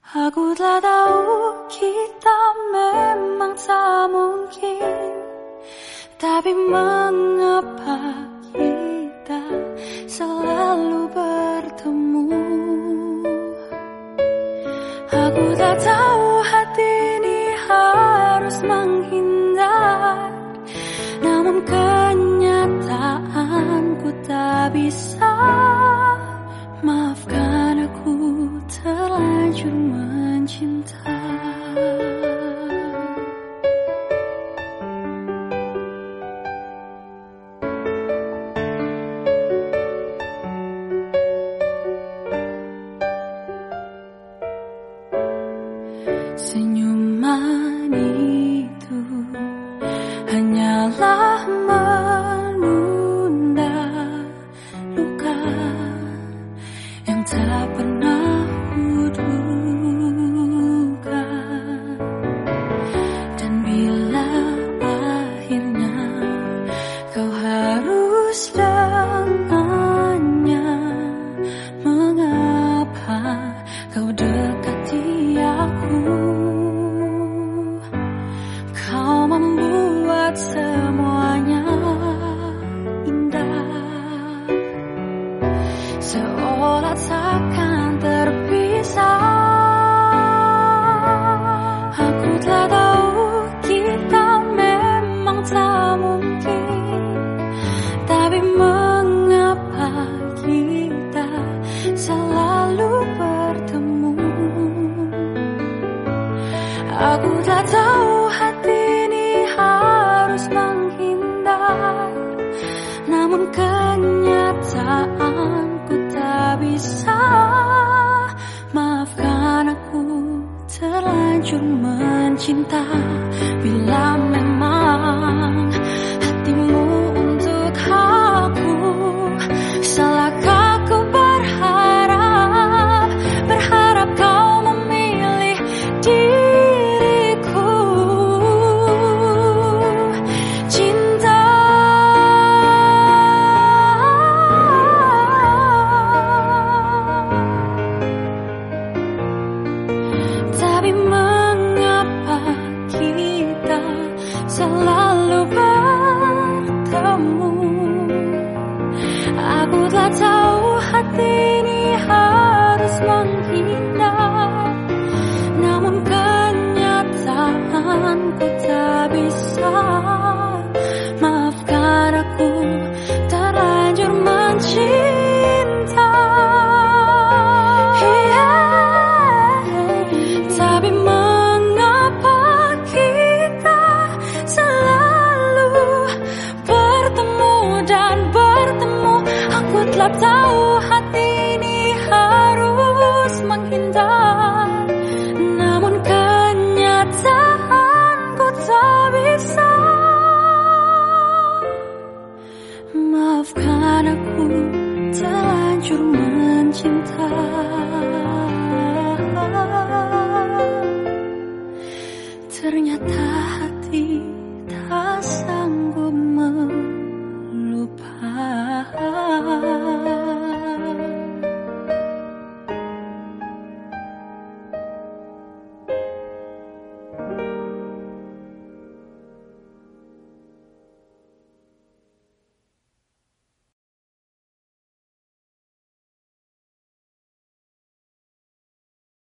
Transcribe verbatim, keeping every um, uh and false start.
Aku telah tahu kita memang tak mungkin, tapi mengapa kita selalu bertemu? Aku tak tahu hati ini harus menghindar, namun kenyataanku tak bisa. Maafkan aku terlanjur mencinta. Senyuman itu hanyalah menunda luka yang tak pernah kuduga. Dan bila akhirnya kau harus dengannya, mengapa kau dekati aku? Kau membuat semuanya indah, seolah takkan terpisah. Aku telah tahu kita memang tak mungkin, tapi mengapa kita selalu bertemu? Aku tak tahu hati ini harus menghindar, namun kenyataanku tak bisa. Maafkan aku terlanjur mencinta. Bila memang hatimu untuk aku, salahkah ku berharap, berharap kau memilih diriku? Cinta, tapi mengapa kita selalu bertemu? Aku telah tahu hati ini harus menghilang,